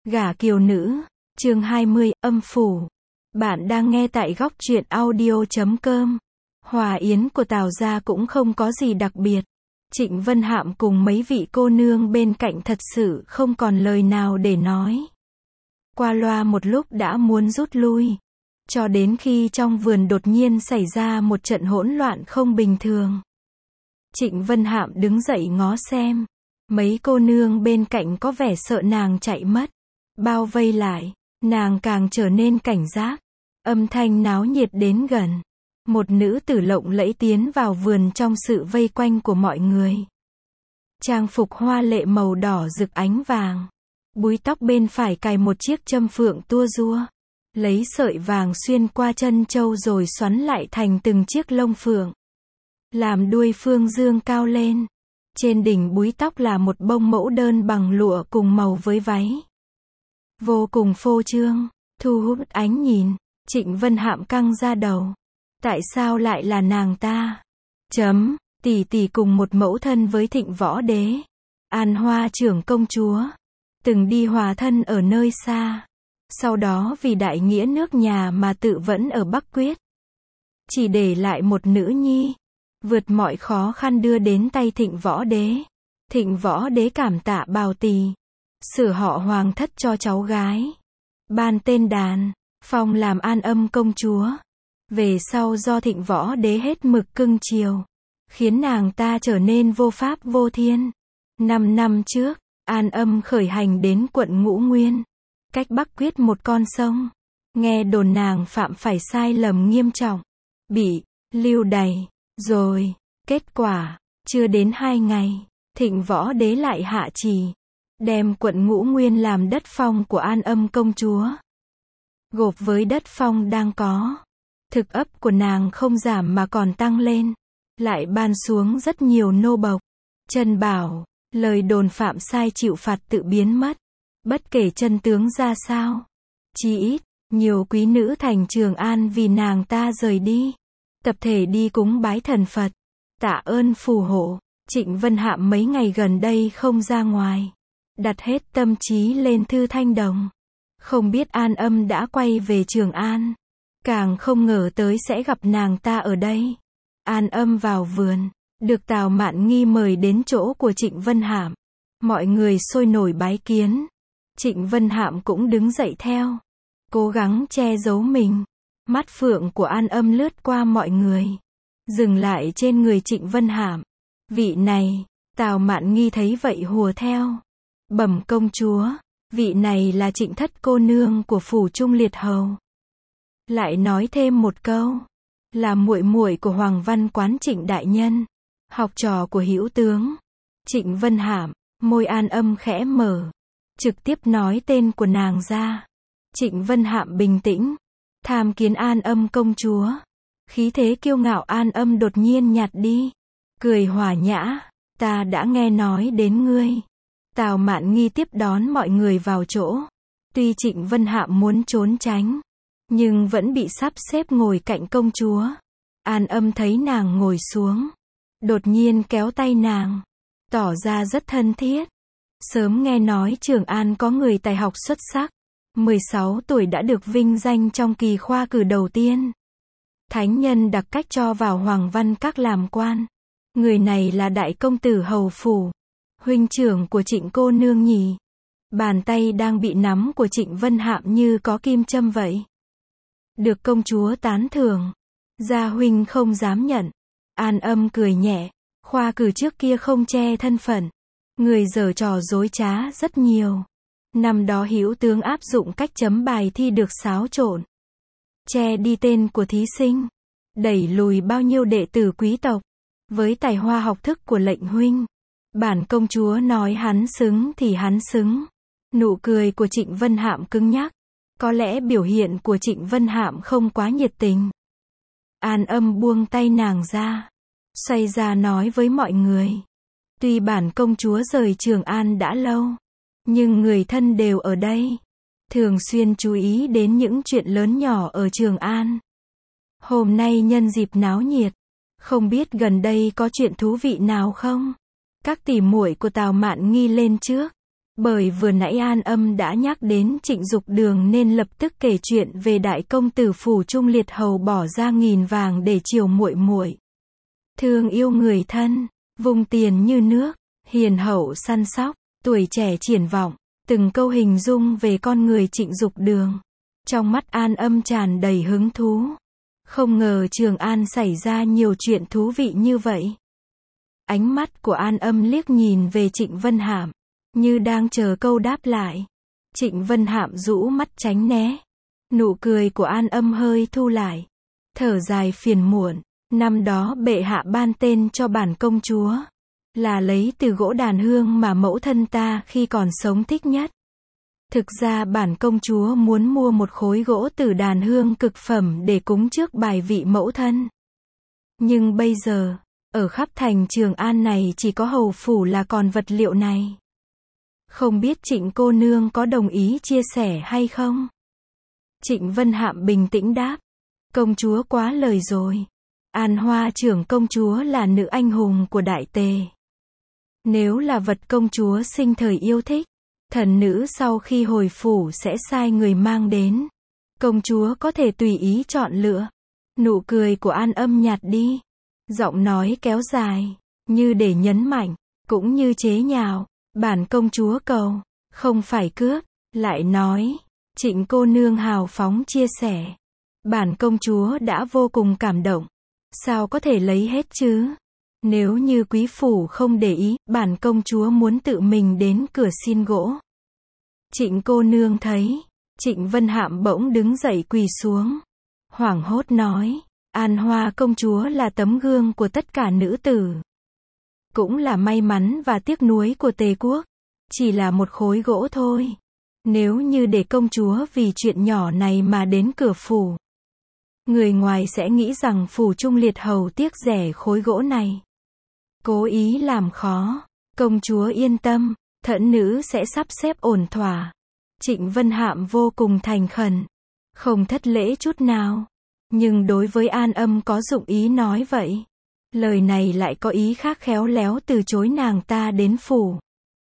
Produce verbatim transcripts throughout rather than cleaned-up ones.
Gả kiều nữ, chương hai mươi, âm phủ. Bạn đang nghe tại góc truyện audio chấm com. Hòa yến của Tào gia cũng không có gì đặc biệt. Trịnh Vân Hạm cùng mấy vị cô nương bên cạnh thật sự không còn lời nào để nói. Qua loa một lúc đã muốn rút lui. Cho đến khi trong vườn đột nhiên xảy ra một trận hỗn loạn không bình thường. Trịnh Vân Hạm đứng dậy ngó xem. Mấy cô nương bên cạnh có vẻ sợ nàng chạy mất. Bao vây lại, nàng càng trở nên cảnh giác. Âm thanh náo nhiệt đến gần. Một nữ tử lộng lẫy tiến vào vườn trong sự vây quanh của mọi người. Trang phục hoa lệ màu đỏ rực ánh vàng. Búi tóc bên phải cài một chiếc châm phượng tua rua. Lấy sợi vàng xuyên qua chân châu rồi xoắn lại thành từng chiếc lông phượng. Làm đuôi phương dương cao lên. Trên đỉnh búi tóc là một bông mẫu đơn bằng lụa cùng màu với váy. Vô cùng phô trương, thu hút ánh nhìn. Trịnh Vân Hạm căng ra đầu. Tại sao lại là nàng ta? Chấm, tỷ tỷ cùng một mẫu thân với Thịnh Võ Đế. An Hoa trưởng công chúa. Từng đi hòa thân ở nơi xa. Sau đó vì đại nghĩa nước nhà mà tự vẫn ở Bắc Quyết. Chỉ để lại một nữ nhi. Vượt mọi khó khăn đưa đến tay Thịnh Võ Đế. Thịnh Võ Đế cảm tạ bào tỳ. Sửa họ hoàng thất cho cháu gái. Ban tên đàn. Phong làm An Âm công chúa. Về sau do Thịnh Võ Đế hết mực cưng chiều. Khiến nàng ta trở nên vô pháp vô thiên. Năm năm trước, An Âm khởi hành đến quận Ngũ Nguyên. Cách Bắc Quyết một con sông. Nghe đồn nàng phạm phải sai lầm nghiêm trọng. Bị lưu đày. Rồi, kết quả, chưa đến hai ngày, Thịnh Võ Đế lại hạ chỉ. Đem quận Ngũ Nguyên làm đất phong của An Âm công chúa. Gộp với đất phong đang có. Thực ấp của nàng không giảm mà còn tăng lên. Lại ban xuống rất nhiều nô bộc. Trân bảo, lời đồn phạm sai chịu phạt tự biến mất. Bất kể chân tướng ra sao. Chỉ ít, nhiều quý nữ thành Trường An vì nàng ta rời đi. Tập thể đi cúng bái thần Phật. Tạ ơn phù hộ. Trịnh Vân Hạm mấy ngày gần đây không ra ngoài. Đặt hết tâm trí lên Thư Thanh Đồng. Không biết An Âm đã quay về Trường An. Càng không ngờ tới sẽ gặp nàng ta ở đây. An Âm vào vườn. Được Tào Mạn Nghi mời đến chỗ của Trịnh Vân Hạm. Mọi người sôi nổi bái kiến. Trịnh Vân Hạm cũng đứng dậy theo. Cố gắng che giấu mình. Mắt phượng của An Âm lướt qua mọi người. Dừng lại trên người Trịnh Vân Hạm. Vị này, Tào Mạn Nghi thấy vậy hùa theo. Bẩm công chúa, vị này là Trịnh thất cô nương của phủ Trung Liệt Hầu. Lại nói thêm một câu. Là muội muội của Hoàng Văn Quán Trịnh đại nhân. Học trò của Hữu tướng. Trịnh Vân Hạm, môi An Âm khẽ mở. Trực tiếp nói tên của nàng ra. Trịnh Vân Hạm bình tĩnh. Tham kiến An Âm công chúa. Khí thế kiêu ngạo An Âm đột nhiên nhạt đi. Cười hòa nhã. Ta đã nghe nói đến ngươi. Tào Mạn Nghi tiếp đón mọi người vào chỗ. Tuy Trịnh Vân Hạm muốn trốn tránh. Nhưng vẫn bị sắp xếp ngồi cạnh công chúa. An Âm thấy nàng ngồi xuống. Đột nhiên kéo tay nàng. Tỏ ra rất thân thiết. Sớm nghe nói Trường An có người tài học xuất sắc. mười sáu tuổi đã được vinh danh trong kỳ khoa cử đầu tiên. Thánh nhân đặc cách cho vào Hoàng Văn Các làm quan. Người này là đại công tử hầu phủ. Huynh trưởng của Trịnh cô nương nhỉ. Bàn tay đang bị nắm của Trịnh Vân Hạm như có kim châm vậy. Được công chúa tán thưởng. Gia huynh không dám nhận. An Âm cười nhẹ. Khoa cử trước kia không che thân phận. Người giở trò dối trá rất nhiều. Năm đó Hữu tướng áp dụng cách chấm bài thi được xáo trộn. Che đi tên của thí sinh. Đẩy lùi bao nhiêu đệ tử quý tộc. Với tài hoa học thức của lệnh huynh. Bản công chúa nói hắn xứng thì hắn xứng. Nụ cười của Trịnh Vân Hạm cứng nhắc. Có lẽ biểu hiện của Trịnh Vân Hạm không quá nhiệt tình. An Âm buông tay nàng ra. Xoay ra nói với mọi người. Tuy bản công chúa rời Trường An đã lâu. Nhưng người thân đều ở đây. Thường xuyên chú ý đến những chuyện lớn nhỏ ở Trường An. Hôm nay nhân dịp náo nhiệt. Không biết gần đây có chuyện thú vị nào không? Các tỷ muội của Tào Mạn Nghi lên trước. Bởi vừa nãy An Âm đã nhắc đến Trịnh Dục Đường nên lập tức kể chuyện về đại công tử phủ Trung Liệt Hầu bỏ ra nghìn vàng để chiều muội muội. Thương yêu người thân, vung tiền như nước, hiền hậu săn sóc, tuổi trẻ triển vọng, từng câu hình dung về con người Trịnh Dục Đường. Trong mắt An Âm tràn đầy hứng thú. Không ngờ Trường An xảy ra nhiều chuyện thú vị như vậy. Ánh mắt của An Âm liếc nhìn về Trịnh Vân Hạm, như đang chờ câu đáp lại. Trịnh Vân Hạm rũ mắt tránh né. Nụ cười của An Âm hơi thu lại. Thở dài phiền muộn. Năm đó bệ hạ ban tên cho bản công chúa, là lấy từ gỗ đàn hương mà mẫu thân ta khi còn sống thích nhất. Thực ra bản công chúa muốn mua một khối gỗ từ đàn hương cực phẩm để cúng trước bài vị mẫu thân. Nhưng bây giờ, ở khắp thành Trường An này chỉ có hầu phủ là còn vật liệu này. Không biết Trịnh cô nương có đồng ý chia sẻ hay không? Trịnh Vân Hạm bình tĩnh đáp. Công chúa quá lời rồi. An Hoa trưởng công chúa là nữ anh hùng của đại tề. Nếu là vật công chúa sinh thời yêu thích, thần nữ sau khi hồi phủ sẽ sai người mang đến. Công chúa có thể tùy ý chọn lựa. Nụ cười của An Âm nhạt đi. Giọng nói kéo dài, như để nhấn mạnh, cũng như chế nhạo. Bản công chúa cầu, không phải cướp. Lại nói, Trịnh cô nương hào phóng chia sẻ. Bản công chúa đã vô cùng cảm động. Sao có thể lấy hết chứ? Nếu như quý phủ không để ý, bản công chúa muốn tự mình đến cửa xin gỗ. Trịnh cô nương thấy, Trịnh Vân Hạm bỗng đứng dậy quỳ xuống. Hoảng hốt nói, An Hoa công chúa là tấm gương của tất cả nữ tử. Cũng là may mắn và tiếc nuối của Tề quốc. Chỉ là một khối gỗ thôi. Nếu như để công chúa vì chuyện nhỏ này mà đến cửa phủ, người ngoài sẽ nghĩ rằng phủ Trung Liệt Hầu tiếc rẻ khối gỗ này. Cố ý làm khó. Công chúa yên tâm, thẫn nữ sẽ sắp xếp ổn thỏa. Trịnh Vân Hạm vô cùng thành khẩn. Không thất lễ chút nào. Nhưng đối với An Âm có dụng ý nói vậy. Lời này lại có ý khác khéo léo từ chối nàng ta đến phủ.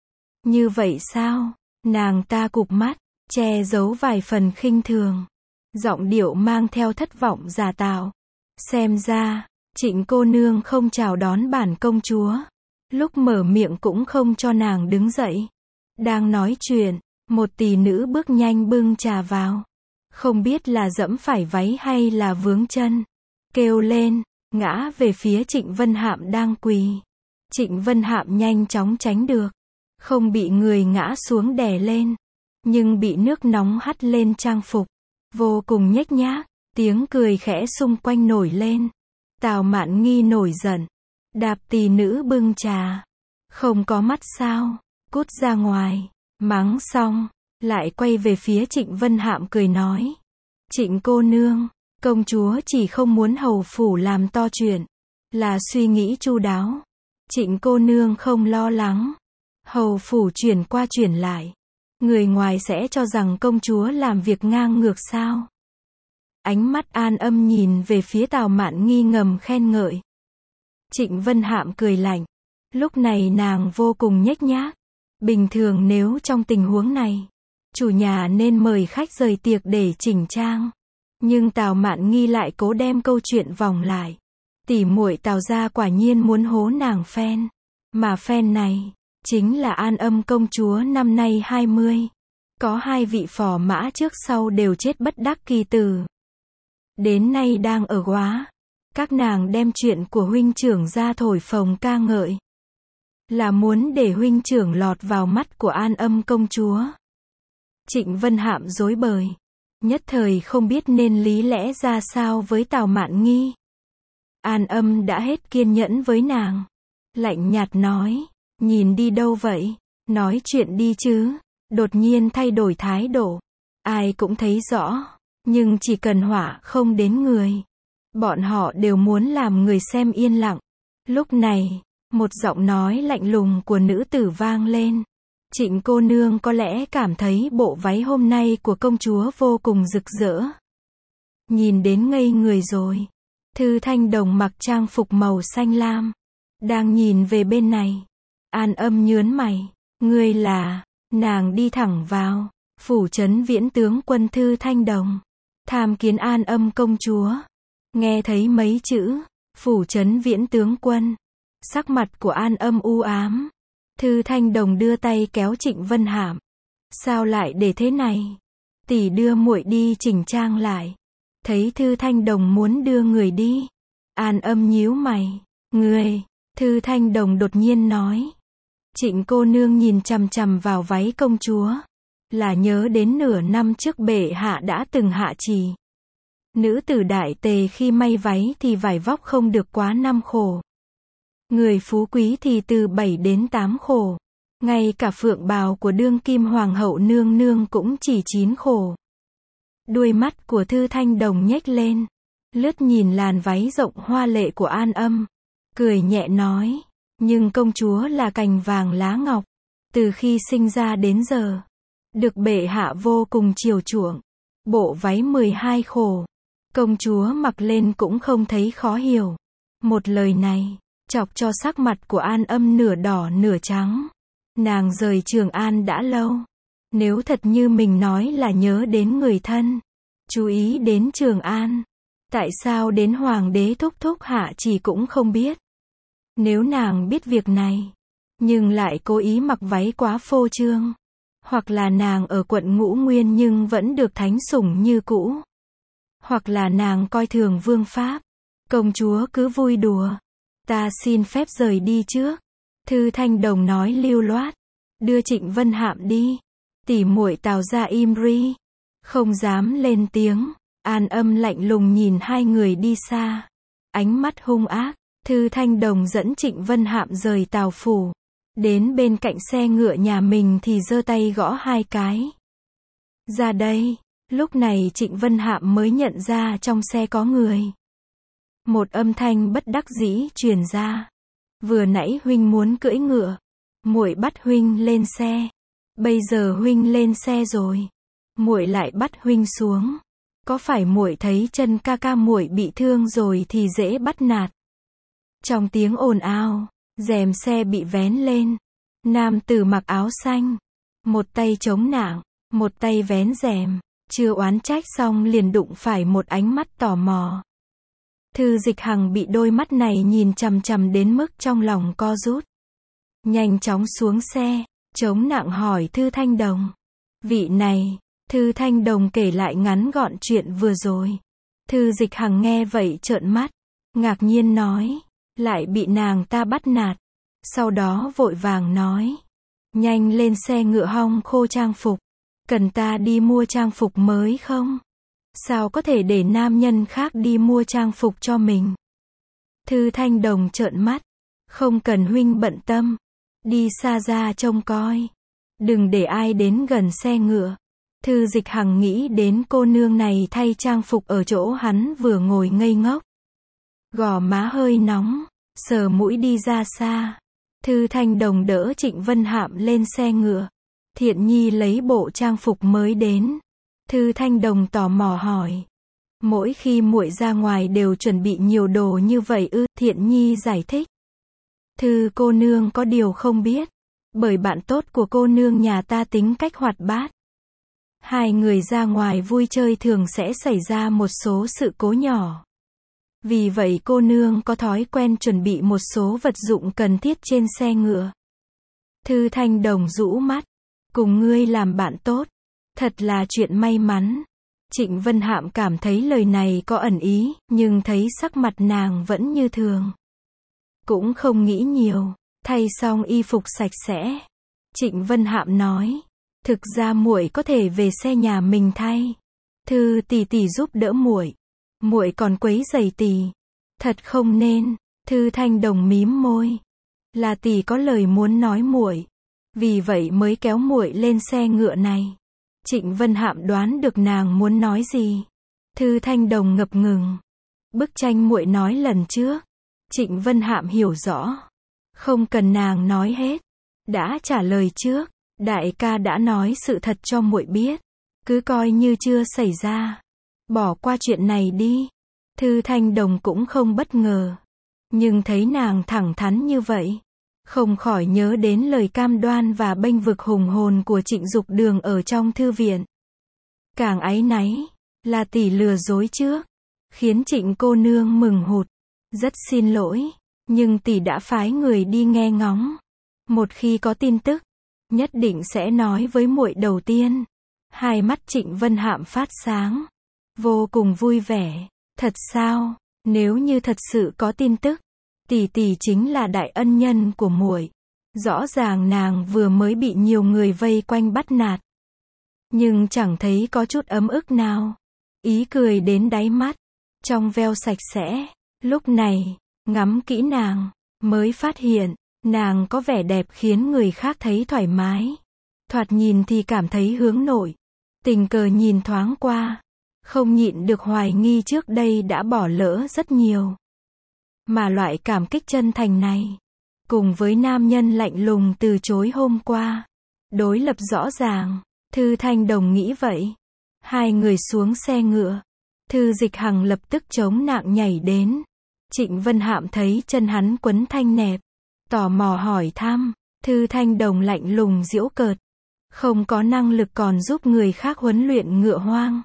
Như vậy sao? Nàng ta cụp mắt, che giấu vài phần khinh thường. Giọng điệu mang theo thất vọng giả tạo. Xem ra, Trịnh cô nương không chào đón bản công chúa. Lúc mở miệng cũng không cho nàng đứng dậy. Đang nói chuyện, một tỷ nữ bước nhanh bưng trà vào. Không biết là dẫm phải váy hay là vướng chân. Kêu lên, ngã về phía Trịnh Vân Hạm đang quỳ. Trịnh Vân Hạm nhanh chóng tránh được. Không bị người ngã xuống đè lên. Nhưng bị nước nóng hắt lên trang phục. Vô cùng nhếch nhác. Tiếng cười khẽ xung quanh nổi lên. Tào Mạn Nghi nổi giận. Đạp tỷ nữ bưng trà. Không có mắt sao? Cút ra ngoài. Mắng xong, lại quay về phía Trịnh Vân Hạm cười nói. Trịnh cô nương, công chúa chỉ không muốn hầu phủ làm to chuyện. Là suy nghĩ chu đáo. Trịnh cô nương không lo lắng. Hầu phủ chuyển qua chuyển lại. Người ngoài sẽ cho rằng công chúa làm việc ngang ngược sao? Ánh mắt An Âm nhìn về phía Tào Mạn Nghi ngầm khen ngợi. Trịnh Vân Hạm cười lạnh. Lúc này nàng vô cùng nhếch nhác. Bình thường nếu trong tình huống này, chủ nhà nên mời khách rời tiệc để chỉnh trang. Nhưng Tào Mạn Nghi lại cố đem câu chuyện vòng lại. Tỷ muội Tào gia quả nhiên muốn hố nàng phen. Mà phen này, chính là An Âm công chúa năm nay hai mươi. Có hai vị phò mã trước sau đều chết bất đắc kỳ tử. Đến nay đang ở Góa. Các nàng đem chuyện của huynh trưởng ra thổi phồng ca ngợi. Là muốn để huynh trưởng lọt vào mắt của An Âm công chúa. Trịnh Vân Hạm rối bời. Nhất thời không biết nên lý lẽ ra sao với Tào Mạn Nghi. An Âm đã hết kiên nhẫn với nàng. Lạnh nhạt nói. Nhìn đi đâu vậy? Nói chuyện đi chứ. Đột nhiên thay đổi thái độ. Ai cũng thấy rõ. Nhưng chỉ cần họa không đến người. Bọn họ đều muốn làm người xem yên lặng. Lúc này, một giọng nói lạnh lùng của nữ tử vang lên. Trịnh cô nương có lẽ cảm thấy bộ váy hôm nay của công chúa vô cùng rực rỡ. Nhìn đến ngây người rồi. Thư Thanh Đồng mặc trang phục màu xanh lam. Đang nhìn về bên này. An Âm nhớn mày. Ngươi là... Nàng đi thẳng vào phủ trấn Viễn tướng quân Thư Thanh Đồng, tham kiến An Âm công chúa. Nghe thấy mấy chữ phủ trấn Viễn tướng quân, sắc mặt của An Âm u ám. Thư Thanh Đồng đưa tay kéo Trịnh Vân Hạm. Sao lại để thế này? Tỷ đưa muội đi chỉnh trang lại. Thấy Thư Thanh Đồng muốn đưa người đi, An Âm nhíu mày. Người, Thư Thanh Đồng đột nhiên nói. Trịnh cô nương nhìn chằm chằm vào váy công chúa, là nhớ đến nửa năm trước bệ hạ đã từng hạ chỉ. Nữ tử đại tề khi may váy thì vải vóc không được quá năm khổ. Người phú quý thì từ bảy đến tám khổ. Ngay cả phượng bào của đương kim hoàng hậu nương nương cũng chỉ chín khổ. Đuôi mắt của Thư Thanh Đồng nhếch lên, lướt nhìn làn váy rộng hoa lệ của An Âm, cười nhẹ nói, nhưng công chúa là cành vàng lá ngọc, từ khi sinh ra đến giờ, được bệ hạ vô cùng chiều chuộng. Bộ váy mười hai khổ, công chúa mặc lên cũng không thấy khó hiểu. Một lời này, chọc cho sắc mặt của An Âm nửa đỏ nửa trắng. Nàng rời Trường An đã lâu. Nếu thật như mình nói là nhớ đến người thân, chú ý đến Trường An, tại sao đến hoàng đế thúc thúc hạ chỉ cũng không biết? Nếu nàng biết việc này, nhưng lại cố ý mặc váy quá phô trương, hoặc là nàng ở quận Ngũ Nguyên nhưng vẫn được thánh sủng như cũ, hoặc là nàng coi thường vương pháp, công chúa cứ vui đùa, ta xin phép rời đi trước. Thư Thanh Đồng nói lưu loát, đưa Trịnh Vân Hạm đi. Tỉ muội Tào gia im ri, không dám lên tiếng. An Âm lạnh lùng nhìn hai người đi xa, ánh mắt hung ác. Thư Thanh Đồng dẫn Trịnh Vân Hạm rời Tào phủ, đến bên cạnh xe ngựa nhà mình thì giơ tay gõ hai cái. Ra đây. Lúc này Trịnh Vân Hạm mới nhận ra trong xe có người. Một âm thanh bất đắc dĩ truyền ra. Vừa nãy huynh muốn cưỡi ngựa, muội bắt huynh lên xe. Bây giờ huynh lên xe rồi, muội lại bắt huynh xuống. Có phải muội thấy chân ca ca muội bị thương rồi thì dễ bắt nạt? Trong tiếng ồn ào, rèm xe bị vén lên. Nam tử mặc áo xanh, một tay chống nạng, một tay vén rèm, chưa oán trách xong liền đụng phải một ánh mắt tò mò. Thư Dịch Hằng bị đôi mắt này nhìn chằm chằm đến mức trong lòng co rút. Nhanh chóng xuống xe, chống nạng hỏi Thư Thanh Đồng. Vị này, Thư Thanh Đồng kể lại ngắn gọn chuyện vừa rồi. Thư Dịch Hằng nghe vậy trợn mắt, ngạc nhiên nói, lại bị nàng ta bắt nạt. Sau đó vội vàng nói, nhanh lên xe ngựa hong khô trang phục. Cần ta đi mua trang phục mới không? Sao có thể để nam nhân khác đi mua trang phục cho mình? Thư Thanh Đồng trợn mắt, không cần huynh bận tâm. Đi xa ra trông coi, đừng để ai đến gần xe ngựa. Thư Dịch Hằng nghĩ đến cô nương này thay trang phục ở chỗ hắn vừa ngồi ngây ngốc. Gò má hơi nóng, sờ mũi đi ra xa. Thư Thanh Đồng đỡ Trịnh Vân Hạm lên xe ngựa. Thiện Nhi lấy bộ trang phục mới đến. Thư Thanh Đồng tò mò hỏi, mỗi khi muội ra ngoài đều chuẩn bị nhiều đồ như vậy ư? Thiện Nhi giải thích, Thư cô nương có điều không biết, bởi bạn tốt của cô nương nhà ta tính cách hoạt bát. Hai người ra ngoài vui chơi thường sẽ xảy ra một số sự cố nhỏ. Vì vậy cô nương có thói quen chuẩn bị một số vật dụng cần thiết trên xe ngựa. Thư Thanh Đồng rũ mắt, cùng ngươi làm bạn tốt, thật là chuyện may mắn. Trịnh Vân Hạm cảm thấy lời này có ẩn ý, nhưng thấy sắc mặt nàng vẫn như thường. Cũng không nghĩ nhiều, thay xong y phục sạch sẽ. Trịnh Vân Hạm nói, thực ra muội có thể về xe nhà mình thay. Thư tỷ tỷ giúp đỡ muội, muội còn quấy rầy tỷ. Thật không nên. Thư Thanh Đồng mím môi, là tỷ có lời muốn nói muội, vì vậy mới kéo muội lên xe ngựa này. Trịnh Vân Hạm đoán được nàng muốn nói gì. Thư Thanh Đồng ngập ngừng. Bức tranh muội nói lần trước. Trịnh Vân Hạm hiểu rõ. Không cần nàng nói hết. Đã trả lời trước. Đại ca đã nói sự thật cho muội biết. Cứ coi như chưa xảy ra. Bỏ qua chuyện này đi. Thư Thanh Đồng cũng không bất ngờ. Nhưng thấy nàng thẳng thắn như vậy, không khỏi nhớ đến lời cam đoan và bênh vực hùng hồn của Trịnh Dục Đường ở trong thư viện. Càng áy náy, là tỷ lừa dối trước, khiến Trịnh cô nương mừng hụt. Rất xin lỗi, nhưng tỷ đã phái người đi nghe ngóng. Một khi có tin tức, nhất định sẽ nói với muội đầu tiên. Hai mắt Trịnh Vân Hạm phát sáng, vô cùng vui vẻ. Thật sao? Nếu như thật sự có tin tức, tỷ tỷ chính là đại ân nhân của muội. Rõ ràng nàng vừa mới bị nhiều người vây quanh bắt nạt, nhưng chẳng thấy có chút ấm ức nào. Ý cười đến đáy mắt, trong veo sạch sẽ. Lúc này, ngắm kỹ nàng, mới phát hiện, nàng có vẻ đẹp khiến người khác thấy thoải mái. Thoạt nhìn thì cảm thấy hướng nội. Tình cờ nhìn thoáng qua, không nhịn được hoài nghi trước đây đã bỏ lỡ rất nhiều. Mà loại cảm kích chân thành này, cùng với nam nhân lạnh lùng từ chối hôm qua, đối lập rõ ràng. Thư Thanh Đồng nghĩ vậy. Hai người xuống xe ngựa. Thư Dịch Hằng lập tức chống nạng nhảy đến. Trịnh Vân Hạm thấy chân hắn quấn thanh nẹp, tò mò hỏi thăm. Thư Thanh Đồng lạnh lùng giễu cợt, không có năng lực còn giúp người khác huấn luyện ngựa hoang.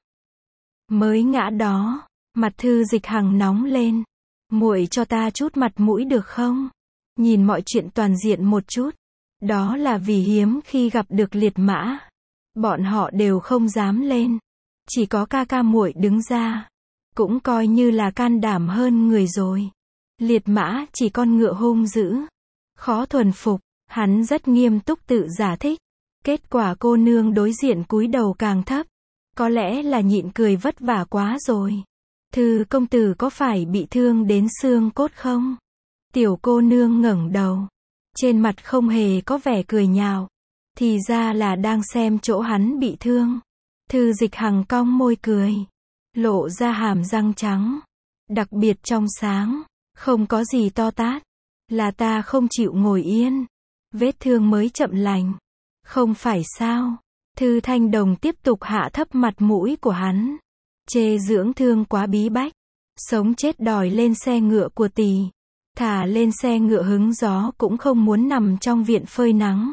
Mới ngã đó, mặt Thư Dịch Hằng nóng lên. Muội cho ta chút mặt mũi được không? Nhìn mọi chuyện toàn diện một chút. Đó là vì hiếm khi gặp được liệt mã. Bọn họ đều không dám lên. Chỉ có ca ca muội đứng ra, cũng coi như là can đảm hơn người rồi. Liệt mã chỉ con ngựa hung dữ, khó thuần phục. Hắn rất nghiêm túc tự giải thích. Kết quả cô nương đối diện cúi đầu càng thấp. Có lẽ là nhịn cười vất vả quá rồi. Thư công tử có phải bị thương đến xương cốt không? Tiểu cô nương ngẩng đầu, trên mặt không hề có vẻ cười nhạo. Thì ra là đang xem chỗ hắn bị thương. Thư Dịch Hằng cong môi cười, lộ ra hàm răng trắng, đặc biệt trong sáng, không có gì to tát. Là ta không chịu ngồi yên, vết thương mới chậm lành. Không phải sao? Thư Thanh Đồng tiếp tục hạ thấp mặt mũi của hắn. Chê dưỡng thương quá bí bách, sống chết đòi lên xe ngựa của tỷ. Thả lên xe ngựa hứng gió cũng không muốn nằm trong viện phơi nắng.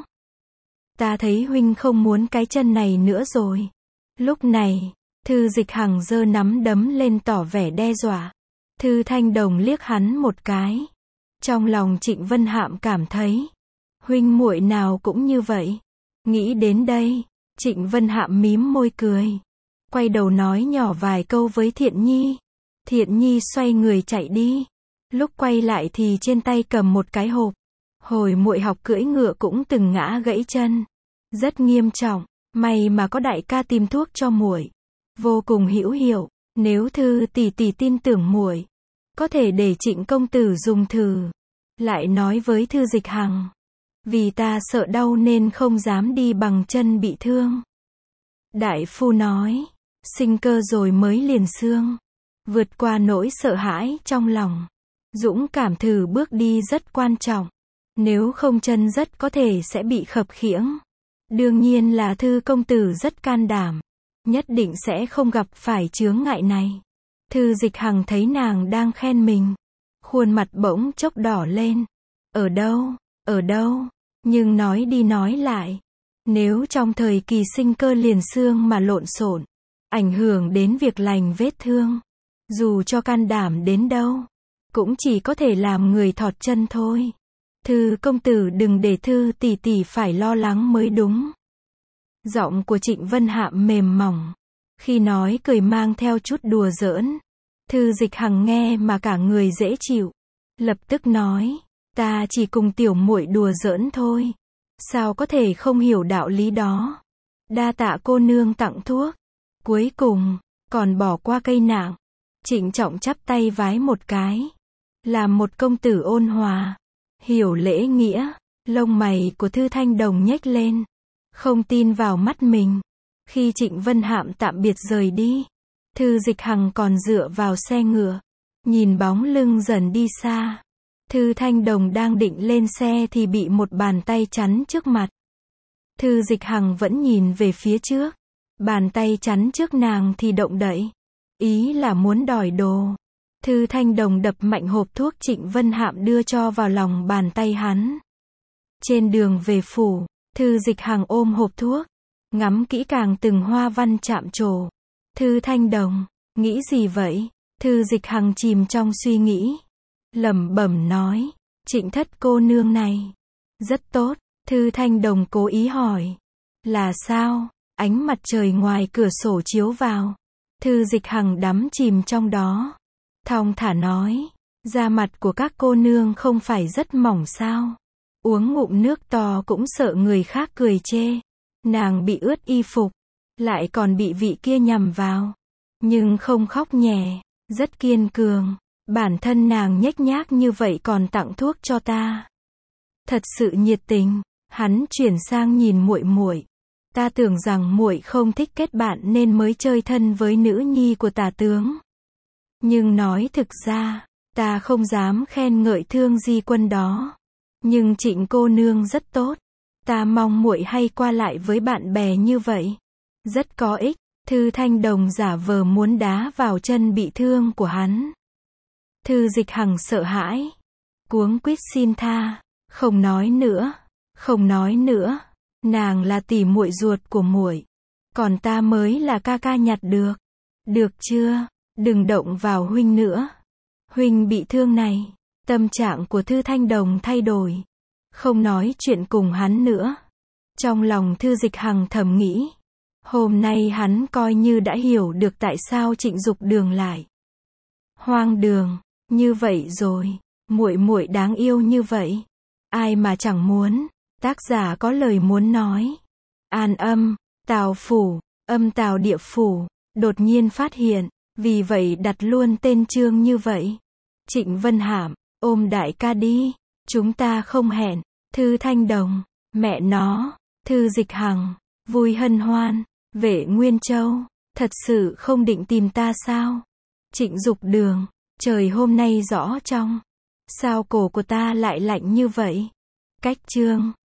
Ta thấy huynh không muốn cái chân này nữa rồi. Lúc này, Thư Dịch Hằng giơ nắm đấm lên tỏ vẻ đe dọa. Thư Thanh Đồng liếc hắn một cái. Trong lòng Trịnh Vân Hạm cảm thấy, huynh muội nào cũng như vậy. Nghĩ đến đây, Trịnh Vân Hạm mím môi cười, quay đầu nói nhỏ vài câu với Thiện Nhi. Thiện Nhi xoay người chạy đi. Lúc quay lại thì trên tay cầm một cái hộp. Hồi muội học cưỡi ngựa cũng từng ngã gãy chân, rất nghiêm trọng. May mà có đại ca tìm thuốc cho muội, vô cùng hữu hiệu. Nếu Thư tỷ tỷ tin tưởng muội, có thể để Trịnh công tử dùng thử. Lại nói với Thư Dịch Hằng, vì ta sợ đau nên không dám đi bằng chân bị thương. Đại phu nói, sinh cơ rồi mới liền xương. Vượt qua nỗi sợ hãi trong lòng, dũng cảm thử bước đi rất quan trọng. Nếu không chân rất có thể sẽ bị khập khiễng. Đương nhiên là Thư công tử rất can đảm, nhất định sẽ không gặp phải chướng ngại này. Thư Dịch Hằng thấy nàng đang khen mình, khuôn mặt bỗng chốc đỏ lên. Ở đâu? Ở đâu? Nhưng nói đi nói lại, nếu trong thời kỳ sinh cơ liền xương mà lộn xộn, ảnh hưởng đến việc lành vết thương, dù cho can đảm đến đâu, cũng chỉ có thể làm người thọt chân thôi. Thư công tử đừng để Thư tỷ tỷ phải lo lắng mới đúng. Giọng của Trịnh Vân Hạm mềm mỏng, khi nói cười mang theo chút đùa giỡn. Thư Dịch Hằng nghe mà cả người dễ chịu, lập tức nói, ta chỉ cùng tiểu muội đùa giỡn thôi, sao có thể không hiểu đạo lý đó. Đa tạ cô nương tặng thuốc. Cuối cùng, còn bỏ qua cây nạng. Trịnh trọng chắp tay vái một cái, làm một công tử ôn hòa, hiểu lễ nghĩa. Lông mày của Thư Thanh Đồng nhếch lên, không tin vào mắt mình. Khi Trịnh Vân Hạm tạm biệt rời đi, Thư Dịch Hằng còn dựa vào xe ngựa, nhìn bóng lưng dần đi xa. Thư Thanh Đồng đang định lên xe thì bị một bàn tay chắn trước mặt. Thư Dịch Hằng vẫn nhìn về phía trước, bàn tay chắn trước nàng thì động đậy, ý là muốn đòi đồ. Thư Thanh Đồng đập mạnh hộp thuốc Trịnh Vân Hạm đưa cho vào lòng bàn tay hắn. Trên đường về phủ, Thư Dịch Hằng ôm hộp thuốc, ngắm kỹ càng từng hoa văn chạm trổ. Thư Thanh Đồng, nghĩ gì vậy? Thư Dịch Hằng chìm trong suy nghĩ, lẩm bẩm nói, Trịnh Thất cô nương này rất tốt. Thư Thanh Đồng cố ý hỏi, là sao? Ánh mặt trời ngoài cửa sổ chiếu vào, Thư Dịch Hằng đắm chìm trong đó, thong thả nói, da mặt của các cô nương không phải rất mỏng sao? Uống ngụm nước to cũng sợ người khác cười chê. Nàng bị ướt y phục, lại còn bị vị kia nhằm vào, nhưng không khóc nhè, rất kiên cường. Bản thân nàng nhếch nhác như vậy còn tặng thuốc cho ta, thật sự nhiệt tình. Hắn chuyển sang nhìn muội muội, ta tưởng rằng muội không thích kết bạn nên mới chơi thân với nữ nhi của tả tướng. Nhưng nói thực ra, ta không dám khen ngợi Thương Di Quân đó. Nhưng Trịnh cô nương rất tốt, ta mong muội hay qua lại với bạn bè như vậy, rất có ích. Thư Thanh Đồng giả vờ muốn đá vào chân bị thương của hắn. Thư Dịch Hằng sợ hãi, cuống quýt xin tha, không nói nữa, không nói nữa, nàng là tỷ muội ruột của muội, còn ta mới là ca ca nhặt được. Được chưa, đừng động vào huynh nữa. Huynh bị thương này. Tâm trạng của Thư Thanh Đồng thay đổi, không nói chuyện cùng hắn nữa. Trong lòng Thư Dịch Hằng thầm nghĩ, hôm nay hắn coi như đã hiểu được tại sao Trịnh Dục Đường lại hoang đường như vậy rồi. Muội muội đáng yêu như vậy, ai mà chẳng muốn. Tác giả có lời muốn nói. An Âm, Tào Phủ, Âm Tào Địa Phủ, đột nhiên phát hiện, vì vậy đặt luôn tên chương như vậy. Trịnh Vân Hạm, ôm đại ca đi, chúng ta không hẹn. Thư Thanh Đồng, mẹ nó. Thư Dịch Hằng, vui hân hoan. Vệ Nguyên Châu, thật sự không định tìm ta sao? Trịnh Dục Đường, trời hôm nay rõ trong, sao cổ của ta lại lạnh như vậy? Cách chương